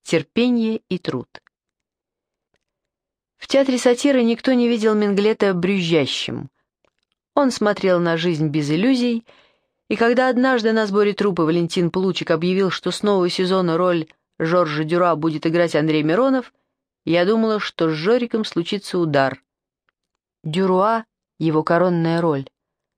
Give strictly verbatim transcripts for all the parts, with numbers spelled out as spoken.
терпение и труд. В театре сатиры никто не видел Минглета брюзжащим. Он смотрел на жизнь без иллюзий, и когда однажды на сборе труппы Валентин Плучик объявил, что с нового сезона роль Жоржа Дюра будет играть Андрей Миронов, я думала, что с Жориком случится удар. Дюруа — его коронная роль.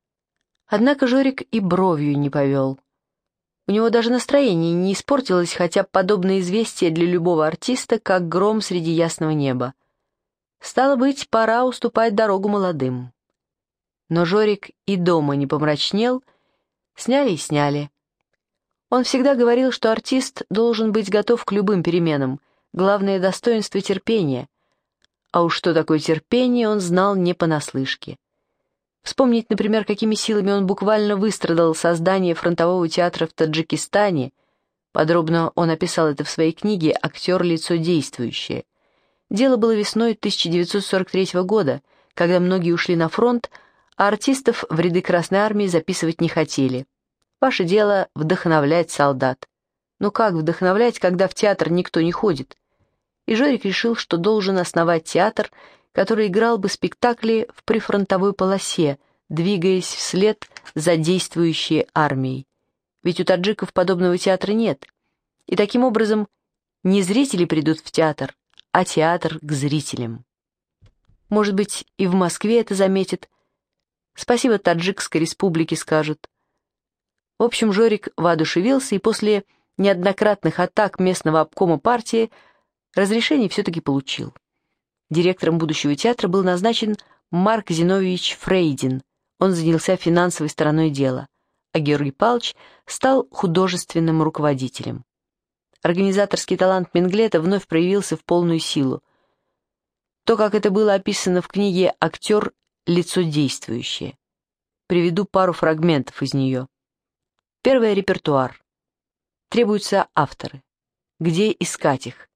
Однако Жорик и бровью не повел. У него даже настроение не испортилось, хотя подобное известие для любого артиста, как гром среди ясного неба. Стало быть, пора уступать дорогу молодым. Но Жорик и дома не помрачнел, сняли и сняли. Он всегда говорил, что артист должен быть готов к любым переменам, главное достоинство терпения. А уж что такое терпение, он знал не понаслышке. Вспомнить, например, какими силами он буквально выстрадал создание фронтового театра в Таджикистане. Подробно он описал это в своей книге «Актер. Лицо действующее». Дело было весной тысяча девятьсот сорок третьего года, когда многие ушли на фронт, а артистов в ряды Красной Армии записывать не хотели. Ваше дело — вдохновлять солдат. Ну как вдохновлять, когда в театр никто не ходит? И Жорик решил, что должен основать театр, который играл бы спектакли в прифронтовой полосе, двигаясь вслед за действующей армией. Ведь у таджиков подобного театра нет. И таким образом не зрители придут в театр, а театр к зрителям. Может быть, и в Москве это заметят. Спасибо Таджикской республике скажут. В общем, Жорик воодушевился и после неоднократных атак местного обкома партии разрешение все-таки получил. Директором будущего театра был назначен Марк Зиновьевич Фрейдин. Он занялся финансовой стороной дела, а Георгий Павлович стал художественным руководителем. Организаторский талант Минглета вновь проявился в полную силу. То, как это было описано в книге «Актер. Лицо действующее». Приведу пару фрагментов из нее. Первый — репертуар. Требуются авторы. Где искать их?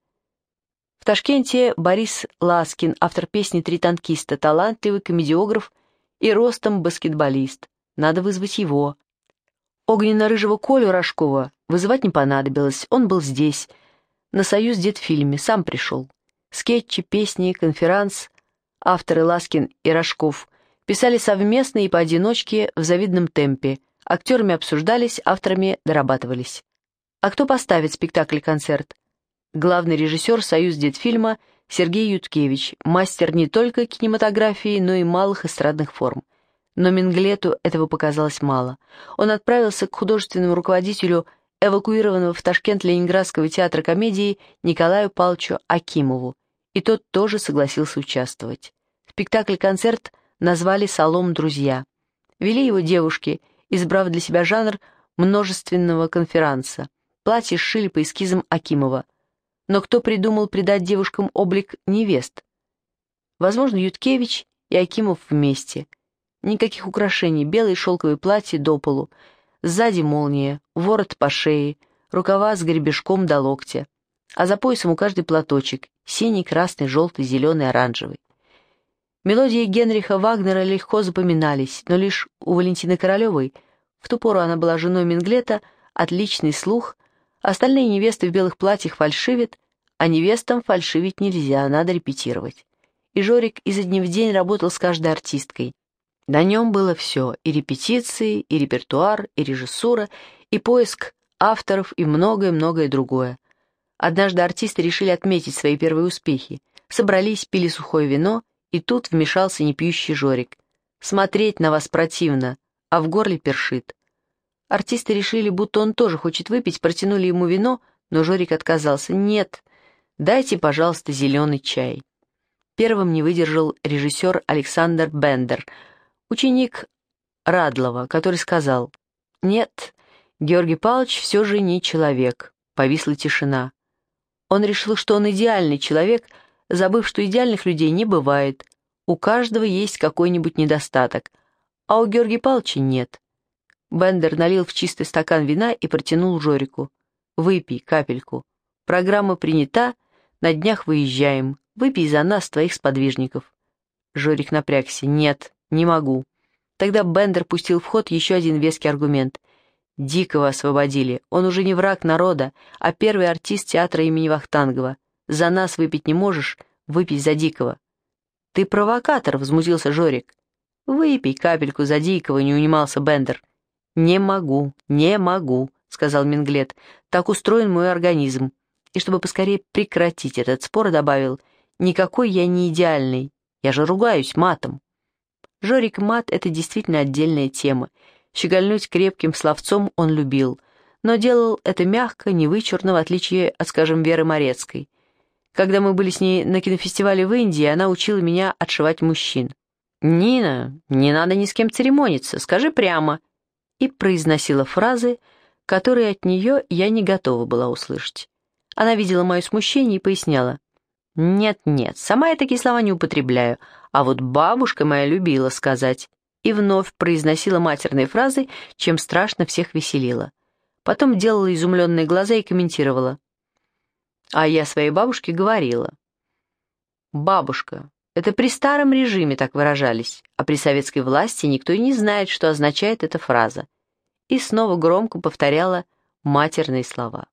В Ташкенте Борис Ласкин, автор песни «Три танкиста», талантливый комедиограф и ростом баскетболист. Надо вызвать его. Огненно-рыжего Колю Рожкова вызывать не понадобилось, он был здесь, на «Союз Детфильме», сам пришел. Скетчи, песни, конферанс авторы Ласкин и Рожков писали совместно и поодиночке в завидном темпе, актерами обсуждались, авторами дорабатывались. А кто поставит спектакль-концерт? Главный режиссер «Союз Детфильма» Сергей Юткевич, мастер не только кинематографии, но и малых эстрадных форм. Но Минглету этого показалось мало. Он отправился к художественному руководителю эвакуированного в Ташкент Ленинградского театра комедии Николаю Павловичу Акимову, и тот тоже согласился участвовать. Спектакль-концерт назвали «Салом, друзья». Вели его девушки, избрав для себя жанр множественного конферанса. Платье сшили по эскизам Акимова. Но кто придумал придать девушкам облик невест? Возможно, Юткевич и Акимов вместе. Никаких украшений, белые шелковые платья до полу, сзади молния, ворот по шее, рукава с гребешком до локтя, а за поясом у каждой платочек, синий, красный, желтый, зеленый, оранжевый. Мелодии Генриха Вагнера легко запоминались, но лишь у Валентины Королевой, в ту пору она была женой Минглета, отличный слух, остальные невесты в белых платьях фальшивят, а невестам фальшивить нельзя, надо репетировать. И Жорик изо дня в день работал с каждой артисткой. На нем было все — и репетиции, и репертуар, и режиссура, и поиск авторов, и многое-многое другое. Однажды артисты решили отметить свои первые успехи. Собрались, пили сухое вино, и тут вмешался непьющий Жорик. «Смотреть на вас противно, а в горле першит». Артисты решили, будто он тоже хочет выпить, протянули ему вино, но Жорик отказался. «Нет, дайте, пожалуйста, зеленый чай». Первым не выдержал режиссер Александр Бендер, ученик Радлова, который сказал: «Нет, Георгий Павлович все же не человек». Повисла тишина. Он решил, что он идеальный человек, забыв, что идеальных людей не бывает. У каждого есть какой-нибудь недостаток, а у Георгия Павловича нет. Бендер налил в чистый стакан вина и протянул Жорику. «Выпей капельку. Программа принята, на днях выезжаем. Выпей за нас, твоих сподвижников». Жорик напрягся. «Нет, не могу». Тогда Бендер пустил в ход еще один веский аргумент. Дикого освободили. Он уже не враг народа, а первый артист театра имени Вахтангова. За нас выпить не можешь, выпей за Дикого». «Ты провокатор», — возмутился Жорик. «Выпей капельку за Дикого», — не унимался Бендер. «Не могу, не могу», — сказал Минглет. «Так устроен мой организм». И чтобы поскорее прекратить этот спор, добавил: «Никакой я не идеальный, я же ругаюсь матом». Жорик мат — это действительно отдельная тема. Щегольнуть крепким словцом он любил, но делал это мягко, невычурно, в отличие от, скажем, Веры Морецкой. Когда мы были с ней на кинофестивале в Индии, она учила меня отшивать мужчин. «Нина, не надо ни с кем церемониться, скажи прямо», и произносила фразы, которые от нее я не готова была услышать. Она видела мое смущение и поясняла: «Нет-нет, сама я такие слова не употребляю, а вот бабушка моя любила сказать», и вновь произносила матерные фразы, чем страшно всех веселила. Потом делала изумленные глаза и комментировала: «А я своей бабушке говорила». «Бабушка, это при старом режиме так выражались, а при советской власти никто и не знает, что означает эта фраза». И снова громко повторяла матерные слова.